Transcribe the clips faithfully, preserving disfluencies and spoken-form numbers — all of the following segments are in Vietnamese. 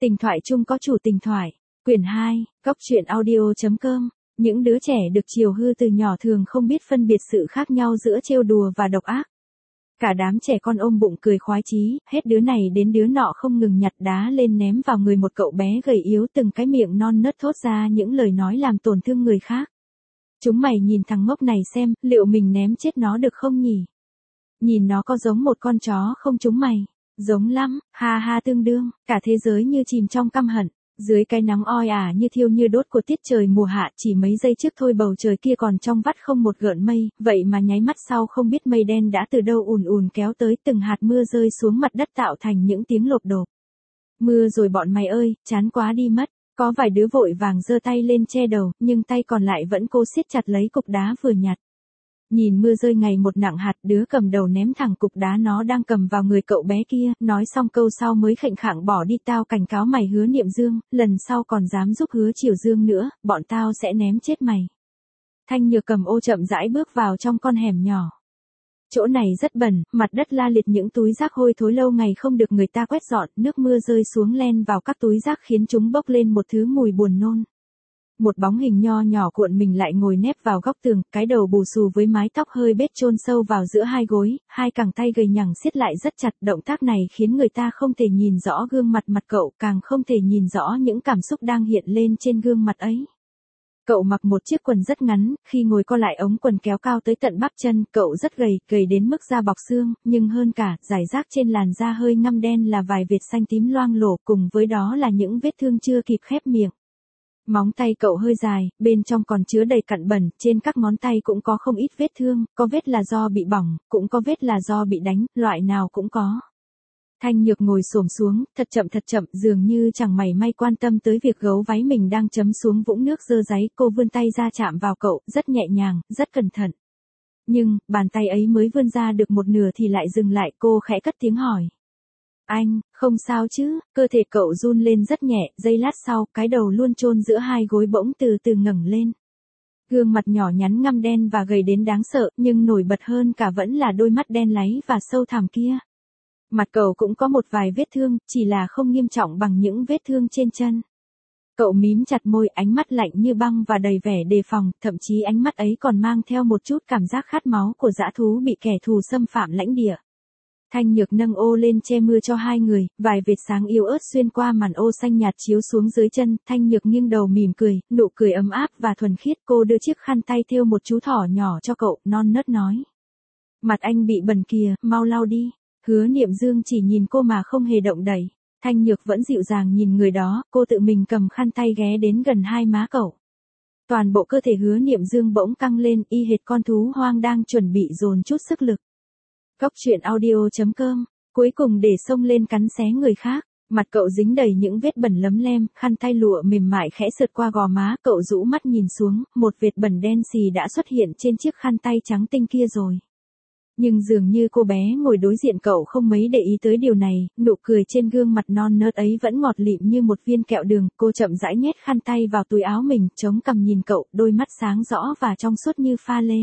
Tình thoại chung có chủ tình thoại. Quyển hai, Cóc truyện audio chấm com. Những đứa trẻ được chiều hư từ nhỏ thường không biết phân biệt sự khác nhau giữa trêu đùa và độc ác. Cả đám trẻ con ôm bụng cười khoái chí, hết đứa này đến đứa nọ không ngừng nhặt đá lên ném vào người một cậu bé gầy yếu, từng cái miệng non nớt thốt ra những lời nói làm tổn thương người khác. Chúng mày nhìn thằng ngốc này xem, liệu mình ném chết nó được không nhỉ? Nhìn nó có giống một con chó không chúng mày? Giống lắm, ha ha tương đương, cả thế giới như chìm trong căm hận. Dưới cái nắng oi ả như thiêu như đốt của tiết trời mùa hạ, chỉ mấy giây trước thôi bầu trời kia còn trong vắt không một gợn mây, vậy mà nháy mắt sau không biết mây đen đã từ đâu ùn ùn kéo tới, từng hạt mưa rơi xuống mặt đất tạo thành những tiếng lộp độp. Mưa rồi bọn mày ơi, chán quá đi mất. Có vài đứa vội vàng giơ tay lên che đầu, nhưng tay còn lại vẫn cố siết chặt lấy cục đá vừa nhặt. Nhìn mưa rơi ngày một nặng hạt, đứa cầm đầu ném thẳng cục đá nó đang cầm vào người cậu bé kia, nói xong câu sau mới khệnh khạng bỏ đi. Tao cảnh cáo mày Hứa Niệm Dương, lần sau còn dám giúp Hứa Triều Dương nữa, bọn tao sẽ ném chết mày. Thanh Nhược cầm ô chậm rãi bước vào trong con hẻm nhỏ. Chỗ này rất bẩn, mặt đất la liệt những túi rác hôi thối lâu ngày không được người ta quét dọn, nước mưa rơi xuống len vào các túi rác khiến chúng bốc lên một thứ mùi buồn nôn. Một bóng hình nho nhỏ cuộn mình lại ngồi nép vào góc tường, cái đầu bù xù với mái tóc hơi bết chôn sâu vào giữa hai gối, hai cẳng tay gầy nhẳng siết lại rất chặt. Động tác này khiến người ta không thể nhìn rõ gương mặt mặt cậu, càng không thể nhìn rõ những cảm xúc đang hiện lên trên gương mặt ấy. Cậu mặc một chiếc quần rất ngắn, khi ngồi co lại ống quần kéo cao tới tận bắp chân. Cậu rất gầy, gầy đến mức da bọc xương, nhưng hơn cả, rải rác trên làn da hơi ngăm đen là vài vệt xanh tím loang lổ, cùng với đó là những vết thương chưa kịp khép miệng. Móng tay cậu hơi dài, bên trong còn chứa đầy cặn bẩn, trên các ngón tay cũng có không ít vết thương, có vết là do bị bỏng, cũng có vết là do bị đánh, loại nào cũng có. Thanh Nhược ngồi xổm xuống, thật chậm thật chậm, dường như chẳng mảy may quan tâm tới việc gấu váy mình đang chấm xuống vũng nước dơ dáy. Cô vươn tay ra chạm vào cậu, rất nhẹ nhàng, rất cẩn thận. Nhưng, bàn tay ấy mới vươn ra được một nửa thì lại dừng lại. Cô khẽ cất tiếng hỏi. Anh, không sao chứ? Cơ thể cậu run lên rất nhẹ, giây lát sau, cái đầu luôn chôn giữa hai gối bỗng từ từ ngẩng lên. Gương mặt nhỏ nhắn ngăm đen và gầy đến đáng sợ, nhưng nổi bật hơn cả vẫn là đôi mắt đen láy và sâu thẳm kia. Mặt cậu cũng có một vài vết thương, chỉ là không nghiêm trọng bằng những vết thương trên chân. Cậu mím chặt môi, ánh mắt lạnh như băng và đầy vẻ đề phòng, thậm chí ánh mắt ấy còn mang theo một chút cảm giác khát máu của dã thú bị kẻ thù xâm phạm lãnh địa. Thanh Nhược nâng ô lên che mưa cho hai người, vài vệt sáng yếu ớt xuyên qua màn ô xanh nhạt chiếu xuống dưới chân. Thanh Nhược nghiêng đầu mỉm cười, nụ cười ấm áp và thuần khiết. Cô đưa chiếc khăn tay thêu một chú thỏ nhỏ cho cậu, non nớt nói. Mặt anh bị bẩn kìa, mau lau đi. Hứa Niệm Dương chỉ nhìn cô mà không hề động đậy. Thanh Nhược vẫn dịu dàng nhìn người đó, cô tự mình cầm khăn tay ghé đến gần hai má cậu. Toàn bộ cơ thể Hứa Niệm Dương bỗng căng lên, y hệt con thú hoang đang chuẩn bị dồn chút sức lực. Cóc truyện audio chấm com, cuối cùng để xông lên cắn xé người khác. Mặt cậu dính đầy những vết bẩn lấm lem, khăn tay lụa mềm mại khẽ sượt qua gò má. Cậu rũ mắt nhìn xuống, một vệt bẩn đen xì đã xuất hiện trên chiếc khăn tay trắng tinh kia rồi. Nhưng dường như cô bé ngồi đối diện cậu không mấy để ý tới điều này, nụ cười trên gương mặt non nớt ấy vẫn ngọt lịm như một viên kẹo đường. Cô chậm rãi nhét khăn tay vào túi áo mình, chống cằm nhìn cậu, đôi mắt sáng rõ và trong suốt như pha lê.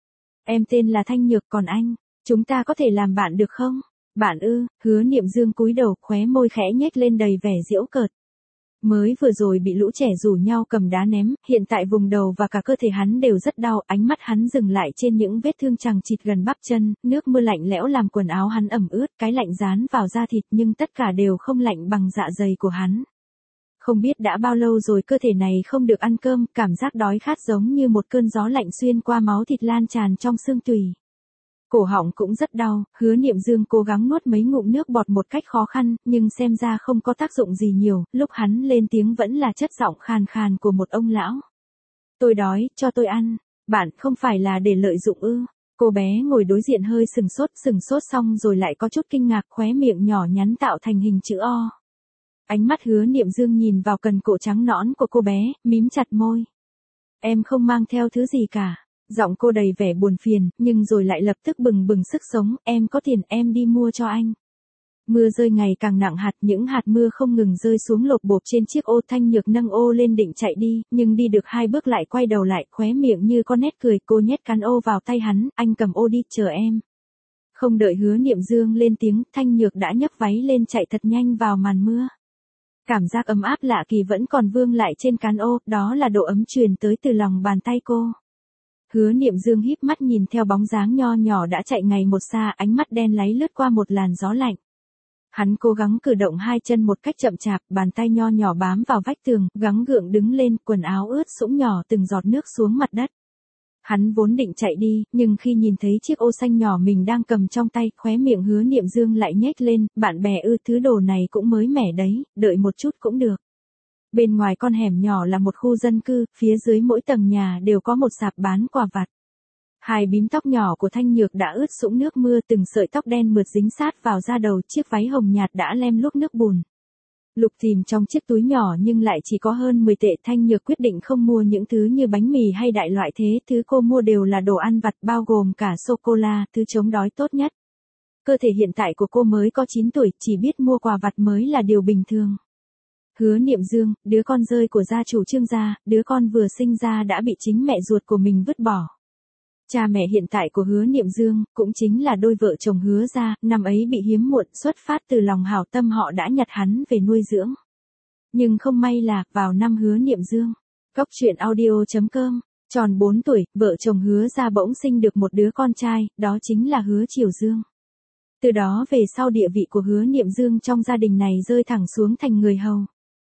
Em tên là Thanh Nhược, còn anh? Chúng ta có thể làm bạn được không? Bạn ư? Hứa Niệm Dương cúi đầu, khóe môi khẽ nhếch lên đầy vẻ giễu cợt. Mới vừa rồi bị lũ trẻ rủ nhau cầm đá ném, hiện tại vùng đầu và cả cơ thể hắn đều rất đau. Ánh mắt hắn dừng lại trên những vết thương chằng chịt gần bắp chân, nước mưa lạnh lẽo làm quần áo hắn ẩm ướt, cái lạnh dán vào da thịt, nhưng tất cả đều không lạnh bằng dạ dày của hắn. Không biết đã bao lâu rồi cơ thể này không được ăn cơm, cảm giác đói khát giống như một cơn gió lạnh xuyên qua máu thịt lan tràn trong xương tủy. Cổ họng cũng rất đau, Hứa Niệm Dương cố gắng nuốt mấy ngụm nước bọt một cách khó khăn, nhưng xem ra không có tác dụng gì nhiều. Lúc hắn lên tiếng vẫn là chất giọng khàn khàn của một ông lão. Tôi đói, cho tôi ăn. Bạn không phải là để lợi dụng ư? Cô bé ngồi đối diện hơi sừng sốt, sừng sốt xong rồi lại có chút kinh ngạc, khóe miệng nhỏ nhắn tạo thành hình chữ O. Ánh mắt Hứa Niệm Dương nhìn vào cần cổ trắng nõn của cô bé, mím chặt môi. Em không mang theo thứ gì cả. Giọng cô đầy vẻ buồn phiền, nhưng rồi lại lập tức bừng bừng sức sống. Em có tiền, em đi mua cho anh. Mưa rơi ngày càng nặng hạt, những hạt mưa không ngừng rơi xuống lộp bộp trên chiếc ô. Thanh Nhược nâng ô lên định chạy đi, nhưng đi được hai bước lại quay đầu lại, khóe miệng như có nét cười. Cô nhét cán ô vào tay hắn, anh cầm ô đi, chờ em. Không đợi Hứa Niệm Dương lên tiếng, Thanh Nhược đã nhấc váy lên chạy thật nhanh vào màn mưa. Cảm giác ấm áp lạ kỳ vẫn còn vương lại trên cán ô, đó là độ ấm truyền tới từ lòng bàn tay cô. Hứa Niệm Dương híp mắt nhìn theo bóng dáng nho nhỏ đã chạy ngày một xa, ánh mắt đen láy lướt qua một làn gió lạnh. Hắn cố gắng cử động hai chân một cách chậm chạp, bàn tay nho nhỏ bám vào vách tường, gắng gượng đứng lên, quần áo ướt sũng nhỏ từng giọt nước xuống mặt đất. Hắn vốn định chạy đi, nhưng khi nhìn thấy chiếc ô xanh nhỏ mình đang cầm trong tay, khóe miệng Hứa Niệm Dương lại nhếch lên, bạn bè ư, thứ đồ này cũng mới mẻ đấy, đợi một chút cũng được. Bên ngoài con hẻm nhỏ là một khu dân cư, phía dưới mỗi tầng nhà đều có một sạp bán quà vặt. Hai bím tóc nhỏ của Thanh Nhược đã ướt sũng nước mưa, từng sợi tóc đen mượt dính sát vào da đầu, chiếc váy hồng nhạt đã lem luốc nước bùn. Lục tìm trong chiếc túi nhỏ nhưng lại chỉ có hơn mười tệ. Thanh Nhược quyết định không mua những thứ như bánh mì hay đại loại thế, thứ cô mua đều là đồ ăn vặt bao gồm cả sô-cô-la, thứ chống đói tốt nhất. Cơ thể hiện tại của cô mới có chín tuổi, chỉ biết mua quà vặt mới là điều bình thường. Hứa Niệm Dương, đứa con rơi của gia chủ Trương gia, đứa con vừa sinh ra đã bị chính mẹ ruột của mình vứt bỏ. Cha mẹ hiện tại của Hứa Niệm Dương, cũng chính là đôi vợ chồng Hứa gia, năm ấy bị hiếm muộn, xuất phát từ lòng hảo tâm họ đã nhặt hắn về nuôi dưỡng. Nhưng không may là, vào năm Hứa Niệm Dương, Cóc truyện audio chấm com, tròn bốn tuổi, vợ chồng Hứa gia bỗng sinh được một đứa con trai, đó chính là Hứa Triều Dương. Từ đó về sau địa vị của Hứa Niệm Dương trong gia đình này rơi thẳng xuống thành người hầu.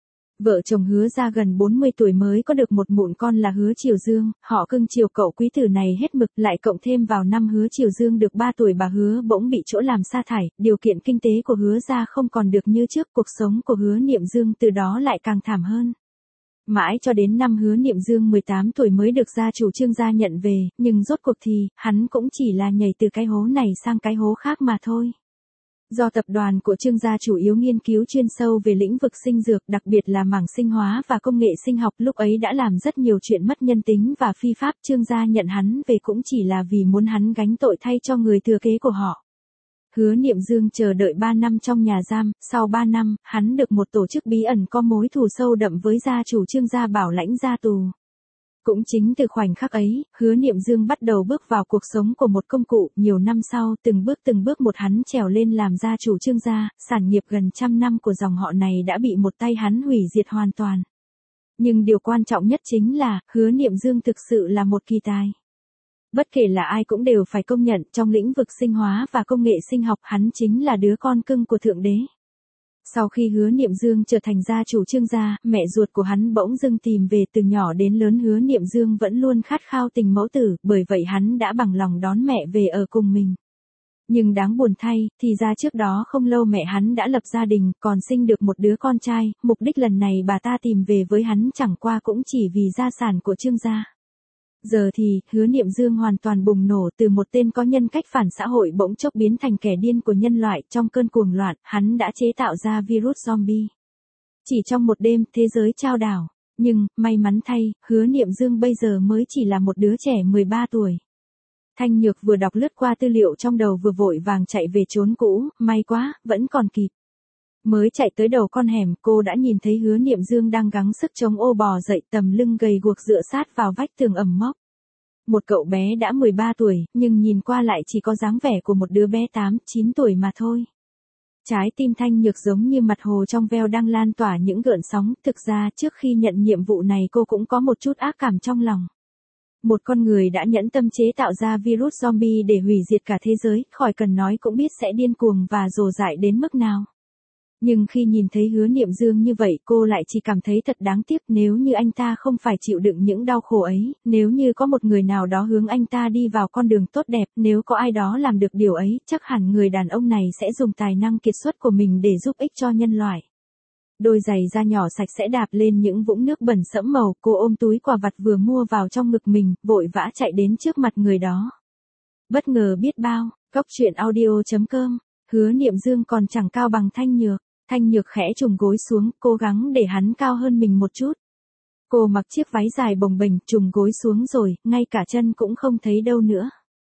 Vợ chồng Hứa gia gần bốn mươi tuổi mới có được một mụn con là Hứa Triều Dương, họ cưng chiều cậu quý tử này hết mực, lại cộng thêm vào năm Hứa Triều Dương được ba tuổi bà Hứa bỗng bị chỗ làm sa thải, điều kiện kinh tế của Hứa gia không còn được như trước, cuộc sống của Hứa Niệm Dương từ đó lại càng thảm hơn. Mãi cho đến năm Hứa Niệm Dương mười tám tuổi mới được gia chủ Trương gia nhận về, nhưng rốt cuộc thì, hắn cũng chỉ là nhảy từ cái hố này sang cái hố khác mà thôi. Do tập đoàn của Trương gia chủ yếu nghiên cứu chuyên sâu về lĩnh vực sinh dược, đặc biệt là mảng sinh hóa và công nghệ sinh học, lúc ấy đã làm rất nhiều chuyện mất nhân tính và phi pháp. Trương gia nhận hắn về cũng chỉ là vì muốn hắn gánh tội thay cho người thừa kế của họ. Hứa Niệm Dương chờ đợi ba năm trong nhà giam, sau ba năm, hắn được một tổ chức bí ẩn có mối thù sâu đậm với gia chủ Trương gia bảo lãnh ra tù. Cũng chính từ khoảnh khắc ấy, Hứa Niệm Dương bắt đầu bước vào cuộc sống của một công cụ, nhiều năm sau, từng bước từng bước một hắn trèo lên làm gia chủ Trương gia, sản nghiệp gần trăm năm của dòng họ này đã bị một tay hắn hủy diệt hoàn toàn. Nhưng điều quan trọng nhất chính là, Hứa Niệm Dương thực sự là một kỳ tài. Bất kể là ai cũng đều phải công nhận, trong lĩnh vực sinh hóa và công nghệ sinh học, hắn chính là đứa con cưng của Thượng Đế. Sau khi Hứa Niệm Dương trở thành gia chủ Trương gia, mẹ ruột của hắn bỗng dưng tìm về. Từ nhỏ đến lớn Hứa Niệm Dương vẫn luôn khát khao tình mẫu tử, bởi vậy hắn đã bằng lòng đón mẹ về ở cùng mình. Nhưng đáng buồn thay, thì ra trước đó không lâu mẹ hắn đã lập gia đình, còn sinh được một đứa con trai, mục đích lần này bà ta tìm về với hắn chẳng qua cũng chỉ vì gia sản của Trương gia. Giờ thì, Hứa Niệm Dương hoàn toàn bùng nổ, từ một tên có nhân cách phản xã hội bỗng chốc biến thành kẻ điên của nhân loại. Trong cơn cuồng loạn, hắn đã chế tạo ra virus zombie. Chỉ trong một đêm, thế giới chao đảo. Nhưng, may mắn thay, Hứa Niệm Dương bây giờ mới chỉ là một đứa trẻ mười ba tuổi. Thanh Nhược vừa đọc lướt qua tư liệu trong đầu vừa vội vàng chạy về chốn cũ, may quá, vẫn còn kịp. Mới chạy tới đầu con hẻm, cô đã nhìn thấy Hứa Niệm Dương đang gắng sức chống ô bò dậy, tầm lưng gầy guộc dựa sát vào vách tường ẩm mốc. Một cậu bé đã mười ba tuổi, nhưng nhìn qua lại chỉ có dáng vẻ của một đứa bé tám, chín tuổi mà thôi. Trái tim Thanh Nhược giống như mặt hồ trong veo đang lan tỏa những gợn sóng, thực ra trước khi nhận nhiệm vụ này cô cũng có một chút ác cảm trong lòng. Một con người đã nhẫn tâm chế tạo ra virus zombie để hủy diệt cả thế giới, khỏi cần nói cũng biết sẽ điên cuồng và rồ dại đến mức nào. Nhưng khi nhìn thấy Hứa Niệm Dương như vậy, cô lại chỉ cảm thấy thật đáng tiếc. Nếu như anh ta không phải chịu đựng những đau khổ ấy, nếu như có một người nào đó hướng anh ta đi vào con đường tốt đẹp, nếu có ai đó làm được điều ấy, chắc hẳn người đàn ông này sẽ dùng tài năng kiệt xuất của mình để giúp ích cho nhân loại. Đôi giày da nhỏ sạch sẽ đạp lên những vũng nước bẩn sẫm màu, cô ôm túi quà vặt vừa mua vào trong ngực mình, vội vã chạy đến trước mặt người đó. Bất ngờ biết bao, Cóc truyện audio chấm com, Hứa Niệm Dương còn chẳng cao bằng Thanh Nhược. Thanh Nhược khẽ trùng gối xuống, cố gắng để hắn cao hơn mình một chút. Cô mặc chiếc váy dài bồng bềnh, trùng gối xuống rồi, ngay cả chân cũng không thấy đâu nữa.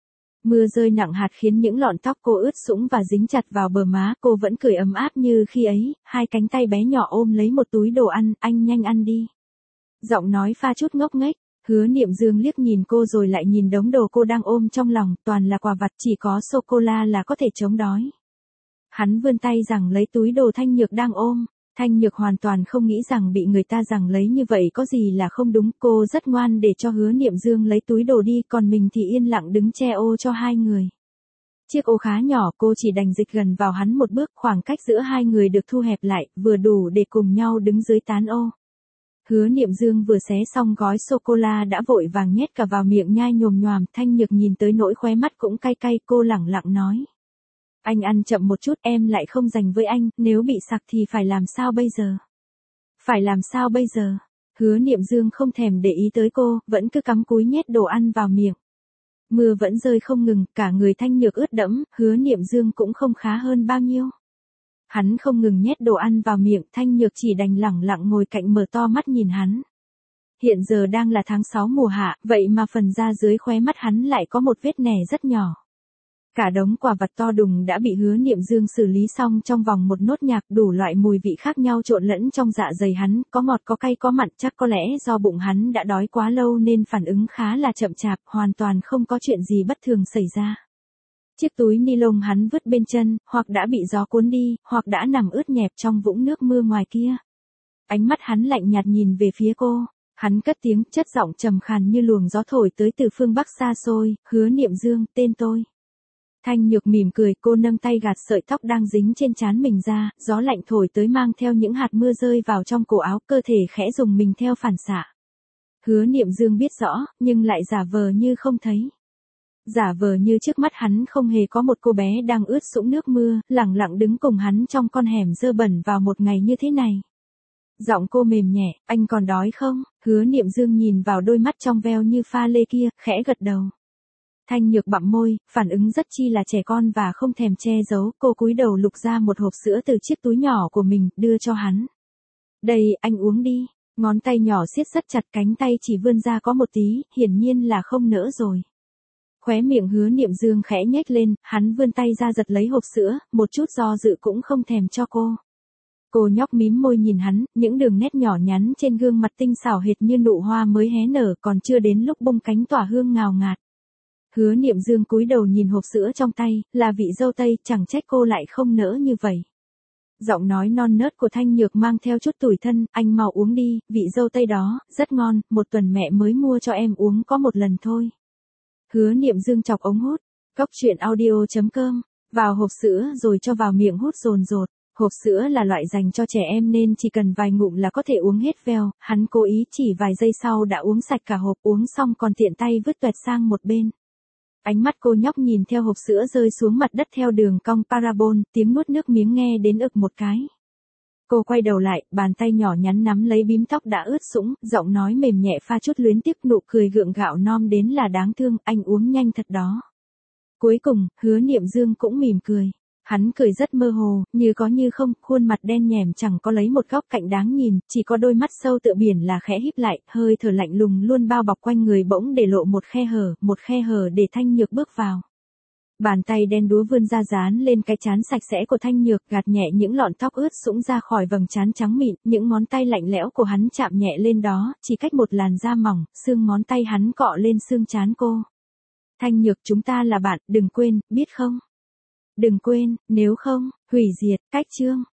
Mưa rơi nặng hạt khiến những lọn tóc cô ướt sũng và dính chặt vào bờ má, cô vẫn cười ấm áp như khi ấy, hai cánh tay bé nhỏ ôm lấy một túi đồ ăn, anh nhanh ăn đi. Giọng nói pha chút ngốc nghếch, Hứa Niệm Dương liếc nhìn cô rồi lại nhìn đống đồ cô đang ôm trong lòng, toàn là quà vặt, chỉ có sô-cô-la là có thể chống đói. Hắn vươn tay rằng lấy túi đồ Thanh Nhược đang ôm. Thanh Nhược hoàn toàn không nghĩ rằng bị người ta giằng lấy như vậy có gì là không đúng, cô rất ngoan để cho Hứa Niệm Dương lấy túi đồ đi, còn mình thì yên lặng đứng che ô cho hai người. Chiếc ô khá nhỏ, cô chỉ đành dịch gần vào hắn một bước, khoảng cách giữa hai người được thu hẹp lại, vừa đủ để cùng nhau đứng dưới tán ô. Hứa Niệm Dương vừa xé xong gói sô-cô-la đã vội vàng nhét cả vào miệng nhai nhồm nhoàm, Thanh Nhược nhìn tới nỗi khóe mắt cũng cay cay, cô lẳng lặng nói. Anh ăn chậm một chút, em lại không dành với anh, nếu bị sặc thì phải làm sao bây giờ? Phải làm sao bây giờ? Hứa Niệm Dương không thèm để ý tới cô, vẫn cứ cắm cúi nhét đồ ăn vào miệng. Mưa vẫn rơi không ngừng, cả người Thanh Nhược ướt đẫm, Hứa Niệm Dương cũng không khá hơn bao nhiêu. Hắn không ngừng nhét đồ ăn vào miệng, Thanh Nhược chỉ đành lẳng lặng ngồi cạnh mở to mắt nhìn hắn. Hiện giờ đang là tháng sáu mùa hạ, vậy mà phần da dưới khóe mắt hắn lại có một vết nẻ rất nhỏ. Cả đống quả vặt to đùng đã bị Hứa Niệm Dương xử lý xong trong vòng một nốt nhạc, đủ loại mùi vị khác nhau trộn lẫn trong dạ dày hắn, có ngọt có cay có mặn, chắc có lẽ do bụng hắn đã đói quá lâu nên phản ứng khá là chậm chạp, hoàn toàn không có chuyện gì bất thường xảy ra. Chiếc túi ni lông hắn vứt bên chân, hoặc đã bị gió cuốn đi, hoặc đã nằm ướt nhẹp trong vũng nước mưa ngoài kia. Ánh mắt hắn lạnh nhạt nhìn về phía cô, hắn cất tiếng, chất giọng trầm khàn như luồng gió thổi tới từ phương Bắc xa xôi, Hứa Niệm Dương, tên tôi. Thanh Nhược mỉm cười, cô nâng tay gạt sợi tóc đang dính trên trán mình ra, gió lạnh thổi tới mang theo những hạt mưa rơi vào trong cổ áo, cơ thể khẽ rùng mình theo phản xạ. Hứa Niệm Dương biết rõ, nhưng lại giả vờ như không thấy. Giả vờ như trước mắt hắn không hề có một cô bé đang ướt sũng nước mưa, lẳng lặng đứng cùng hắn trong con hẻm dơ bẩn vào một ngày như thế này. Giọng cô mềm nhẹ, anh còn đói không? Hứa Niệm Dương nhìn vào đôi mắt trong veo như pha lê kia, khẽ gật đầu. Thanh Nhược bặm môi, phản ứng rất chi là trẻ con và không thèm che giấu, cô cúi đầu lục ra một hộp sữa từ chiếc túi nhỏ của mình, đưa cho hắn. Đây, anh uống đi. Ngón tay nhỏ siết rất chặt, cánh tay chỉ vươn ra có một tí, hiển nhiên là không nỡ rồi. Khóe miệng Hứa Niệm Dương khẽ nhếch lên, hắn vươn tay ra giật lấy hộp sữa, một chút do dự cũng không thèm cho cô. Cô nhóc mím môi nhìn hắn, những đường nét nhỏ nhắn trên gương mặt tinh xảo hệt như nụ hoa mới hé nở, còn chưa đến lúc bung cánh tỏa hương ngào ngạt. Hứa Niệm Dương cúi đầu nhìn hộp sữa trong tay, là vị dâu tây, chẳng trách cô lại không nỡ như vậy. Giọng nói non nớt của Thanh Nhược mang theo chút tủi thân, anh mau uống đi, vị dâu tây đó, rất ngon, một tuần mẹ mới mua cho em uống có một lần thôi. Hứa Niệm Dương chọc ống hút, cóc truyện audio chấm com, vào hộp sữa rồi cho vào miệng hút dồn dột. Hộp sữa là loại dành cho trẻ em nên chỉ cần vài ngụm là có thể uống hết veo, hắn cố ý chỉ vài giây sau đã uống sạch cả hộp, uống xong còn tiện tay vứt toẹt sang một bên. Ánh mắt cô nhóc nhìn theo hộp sữa rơi xuống mặt đất theo đường cong parabol, tiếng nuốt nước miếng nghe đến ực một cái. Cô quay đầu lại, bàn tay nhỏ nhắn nắm lấy bím tóc đã ướt sũng, giọng nói mềm nhẹ pha chút luyến tiếc, nụ cười gượng gạo non đến là đáng thương, anh uống nhanh thật đó. Cuối cùng, Hứa Niệm Dương cũng mỉm cười. Hắn cười rất mơ hồ, như có như không, khuôn mặt đen nhèm chẳng có lấy một góc cạnh đáng nhìn, chỉ có đôi mắt sâu tựa biển là khẽ híp lại, hơi thở lạnh lùng luôn bao bọc quanh người bỗng để lộ một khe hở, một khe hở để Thanh Nhược bước vào. Bàn tay đen đúa vươn ra dán lên cái trán sạch sẽ của Thanh Nhược, gạt nhẹ những lọn tóc ướt sũng ra khỏi vầng trán trắng mịn, những ngón tay lạnh lẽo của hắn chạm nhẹ lên đó, chỉ cách một làn da mỏng, xương ngón tay hắn cọ lên xương trán cô. Thanh Nhược, chúng ta là bạn, đừng quên, biết không? Đừng quên, nếu không, hủy diệt, cách chương.